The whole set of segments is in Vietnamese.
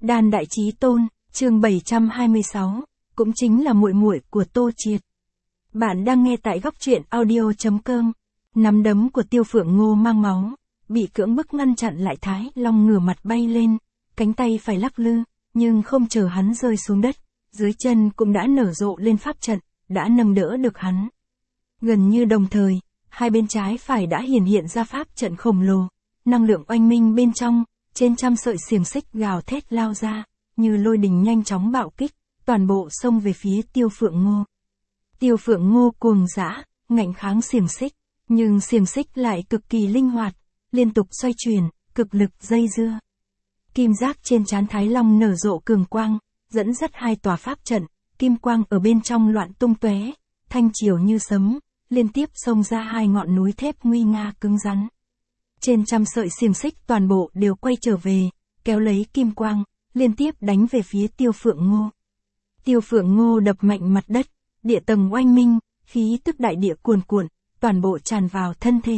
Đan Đại Chí Tôn, chương 726, cũng chính là muội muội của Tô Triệt. Bạn đang nghe tại góc truyện audio.com. Nắm đấm của Tiêu Phượng Ngô mang máu, bị cưỡng bức ngăn chặn lại. Thái Long ngửa mặt bay lên, cánh tay phải lắc lư, nhưng không chờ hắn rơi xuống đất, dưới chân cũng đã nở rộ lên pháp trận, đã nâng đỡ được hắn. Gần như đồng thời, hai bên trái phải đã hiện ra pháp trận khổng lồ, năng lượng oanh minh bên trong, trên trăm sợi xiềng xích gào thét lao ra, như lôi đình nhanh chóng bạo kích, toàn bộ xông về phía Tiêu Phượng Ngô. Tiêu Phượng Ngô cuồng dã, ngạnh kháng xiềng xích, nhưng xiềng xích lại cực kỳ linh hoạt, liên tục xoay chuyển, cực lực dây dưa. Kim giác trên trán Thái Long nở rộ cường quang, dẫn dắt hai tòa pháp trận, kim quang ở bên trong loạn tung tóe, thanh chiều như sấm, liên tiếp xông ra hai ngọn núi thép nguy nga cứng rắn. Trên trăm sợi xiềng xích toàn bộ đều quay trở về, kéo lấy kim quang, liên tiếp đánh về phía Tiêu Phượng Ngô. Tiêu Phượng Ngô đập mạnh mặt đất, địa tầng oanh minh, khí tức đại địa cuồn cuộn, toàn bộ tràn vào thân thể.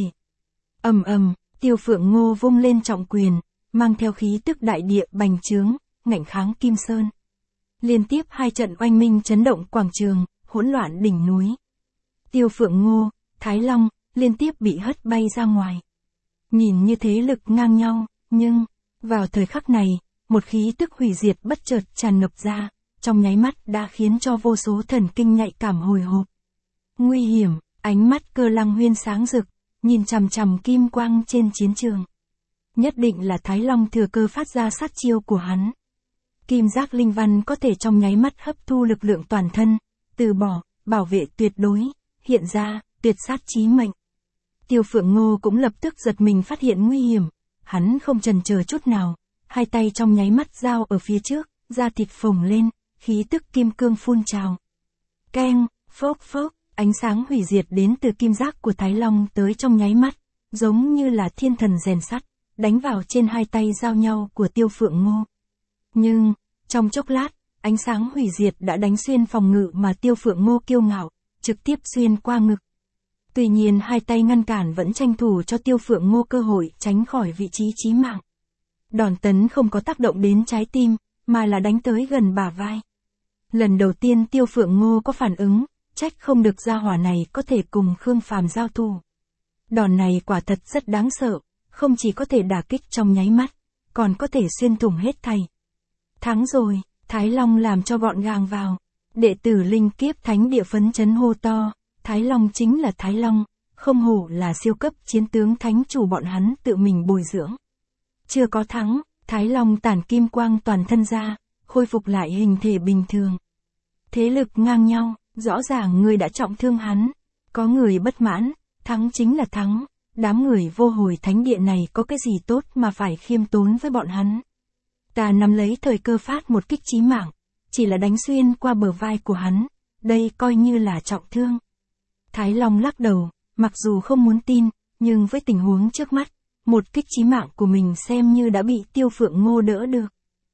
Ầm ầm, Tiêu Phượng Ngô vung lên trọng quyền, mang theo khí tức đại địa bành trướng, ngạnh kháng Kim Sơn. Liên tiếp hai trận oanh minh chấn động quảng trường, hỗn loạn đỉnh núi. Tiêu Phượng Ngô, Thái Long, liên tiếp bị hất bay ra ngoài. Nhìn như thế lực ngang nhau, nhưng, vào thời khắc này, một khí tức hủy diệt bất chợt tràn ngập ra, trong nháy mắt đã khiến cho vô số thần kinh nhạy cảm hồi hộp. Nguy hiểm, ánh mắt Cơ Lăng Huyên sáng rực, nhìn chằm chằm kim quang trên chiến trường. Nhất định là Thái Long thừa cơ phát ra sát chiêu của hắn. Kim giác linh văn có thể trong nháy mắt hấp thu lực lượng toàn thân, từ bỏ, bảo vệ tuyệt đối, hiện ra, tuyệt sát chí mệnh. Tiêu Phượng Ngô cũng lập tức giật mình phát hiện nguy hiểm, hắn không chần chờ chút nào, hai tay trong nháy mắt giao ở phía trước, da thịt phồng lên, khí tức kim cương phun trào. Keng, phốc phốc, ánh sáng hủy diệt đến từ kim giác của Thái Long tới trong nháy mắt, giống như là thiên thần rèn sắt, đánh vào trên hai tay giao nhau của Tiêu Phượng Ngô. Nhưng, trong chốc lát, ánh sáng hủy diệt đã đánh xuyên phòng ngự mà Tiêu Phượng Ngô kiêu ngạo, trực tiếp xuyên qua ngực. Tuy nhiên hai tay ngăn cản vẫn tranh thủ cho Tiêu Phượng Ngô cơ hội tránh khỏi vị trí chí mạng. Đòn tấn không có tác động đến trái tim, mà là đánh tới gần bả vai. Lần đầu tiên Tiêu Phượng Ngô có phản ứng, trách không được gia hỏa này có thể cùng Khương Phàm giao thủ. Đòn này quả thật rất đáng sợ, không chỉ có thể đả kích trong nháy mắt, còn có thể xuyên thủng hết thảy. Thắng rồi, Thái Long làm cho gọn gàng vào. Đệ tử Linh Kiếp Thánh Địa phấn chấn hô to, Thái Long chính là Thái Long, không hổ là siêu cấp chiến tướng thánh chủ bọn hắn tự mình bồi dưỡng. Chưa có thắng, Thái Long tản kim quang toàn thân ra, khôi phục lại hình thể bình thường. Thế lực ngang nhau, rõ ràng người đã trọng thương hắn. Có người bất mãn, thắng chính là thắng, đám người vô hồi thánh địa này có cái gì tốt mà phải khiêm tốn với bọn hắn. Ta nắm lấy thời cơ phát một kích chí mạng, chỉ là đánh xuyên qua bờ vai của hắn, đây coi như là trọng thương. Thái Long lắc đầu, mặc dù không muốn tin, nhưng với tình huống trước mắt, một kích chí mạng của mình xem như đã bị Tiêu Phượng Ngô đỡ được.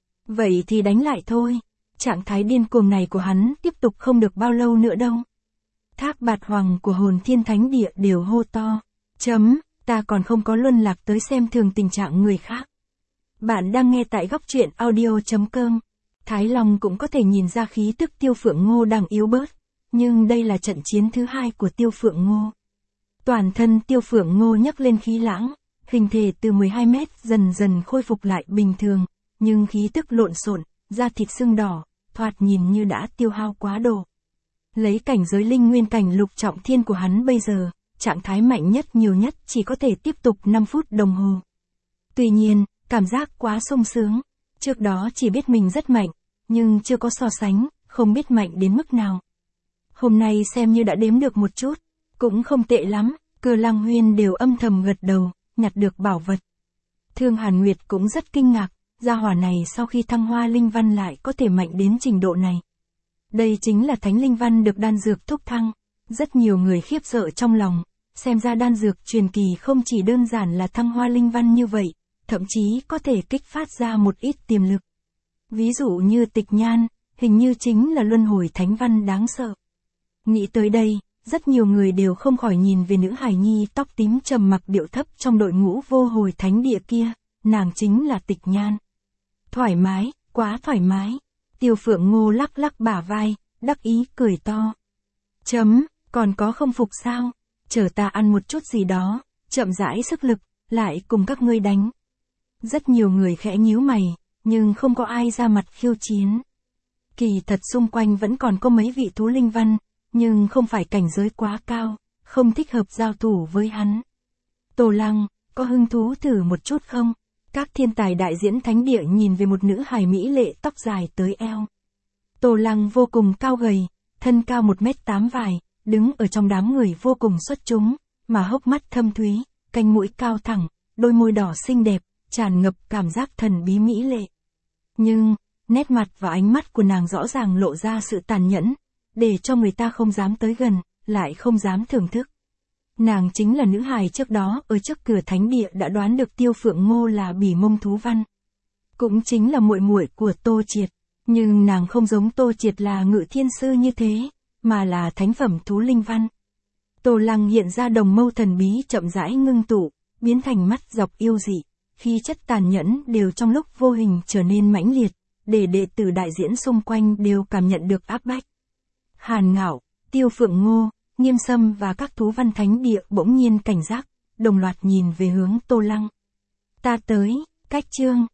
Vậy thì đánh lại thôi, trạng thái điên cuồng này của hắn tiếp tục không được bao lâu nữa đâu. Thác Bạt Hoàng của Hồn Thiên Thánh Địa đều hô to, ta còn không có luân lạc tới xem thường tình trạng người khác. Bạn đang nghe tại góc truyện audio.com. Thái Long cũng có thể nhìn ra khí tức Tiêu Phượng Ngô đang yếu bớt, nhưng đây là trận chiến thứ hai của Tiêu Phượng Ngô. Toàn thân Tiêu Phượng Ngô nhấc lên khí lãng, hình thể từ 12 mét dần dần khôi phục lại bình thường, nhưng khí tức lộn xộn, da thịt sưng đỏ, thoạt nhìn như đã tiêu hao quá độ. Lấy cảnh giới linh nguyên cảnh lục trọng thiên của hắn bây giờ, trạng thái mạnh nhất nhiều nhất chỉ có thể tiếp tục 5 phút đồng hồ. Tuy nhiên, cảm giác quá sung sướng, trước đó chỉ biết mình rất mạnh, nhưng chưa có so sánh, không biết mạnh đến mức nào. Hôm nay xem như đã đếm được một chút, cũng không tệ lắm, Cơ Lăng Huyên đều âm thầm gật đầu, nhặt được bảo vật. Thương Hàn Nguyệt cũng rất kinh ngạc, gia hỏa này sau khi thăng hoa linh văn lại có thể mạnh đến trình độ này. Đây chính là thánh linh văn được đan dược thúc thăng, rất nhiều người khiếp sợ trong lòng, xem ra đan dược truyền kỳ không chỉ đơn giản là thăng hoa linh văn như vậy, thậm chí có thể kích phát ra một ít tiềm lực. Ví dụ như Tịch Nhan, hình như chính là luân hồi thánh văn đáng sợ. Nghĩ tới đây, rất nhiều người đều không khỏi nhìn về nữ hài nhi tóc tím trầm mặc điệu thấp trong đội ngũ vô hồi thánh địa kia, nàng chính là Tịch Nhan. Thoải mái, quá thoải mái. Tiêu Phượng Ngô lắc lắc bả vai, đắc ý cười to. Còn có không phục sao? Chờ ta ăn một chút gì đó, chậm rãi sức lực, lại cùng các ngươi đánh. Rất nhiều người khẽ nhíu mày, nhưng không có ai ra mặt khiêu chiến. Kỳ thật xung quanh vẫn còn có mấy vị thú linh văn, nhưng không phải cảnh giới quá cao, không thích hợp giao thủ với hắn. Tô Lăng, có hứng thú thử một chút không? Các thiên tài đại diễn thánh địa nhìn về một nữ hài mỹ lệ tóc dài tới eo. Tô Lăng vô cùng cao gầy, thân cao 1m8 vài, đứng ở trong đám người vô cùng xuất chúng, mà hốc mắt thâm thúy, cánh mũi cao thẳng, đôi môi đỏ xinh đẹp, tràn ngập cảm giác thần bí mỹ lệ. Nhưng, nét mặt và ánh mắt của nàng rõ ràng lộ ra sự tàn nhẫn, để cho người ta không dám tới gần, lại không dám thưởng thức. Nàng chính là nữ hài trước đó ở trước cửa thánh địa đã đoán được Tiêu Phượng Ngô là bỉ mông thú văn. Cũng chính là muội muội của Tô Triệt, nhưng nàng không giống Tô Triệt là ngự thiên sư như thế, mà là thánh phẩm thú linh văn. Tô Lăng hiện ra đồng mâu thần bí chậm rãi ngưng tụ, biến thành mắt dọc yêu dị, khí chất tàn nhẫn đều trong lúc vô hình trở nên mãnh liệt, để đệ tử đại diễn xung quanh đều cảm nhận được áp bách. Hàn Ngạo, Tiêu Phượng Ngô, Nghiêm Sâm và các thú văn thánh địa bỗng nhiên cảnh giác, đồng loạt nhìn về hướng Tô Lăng. Ta tới, cách chương.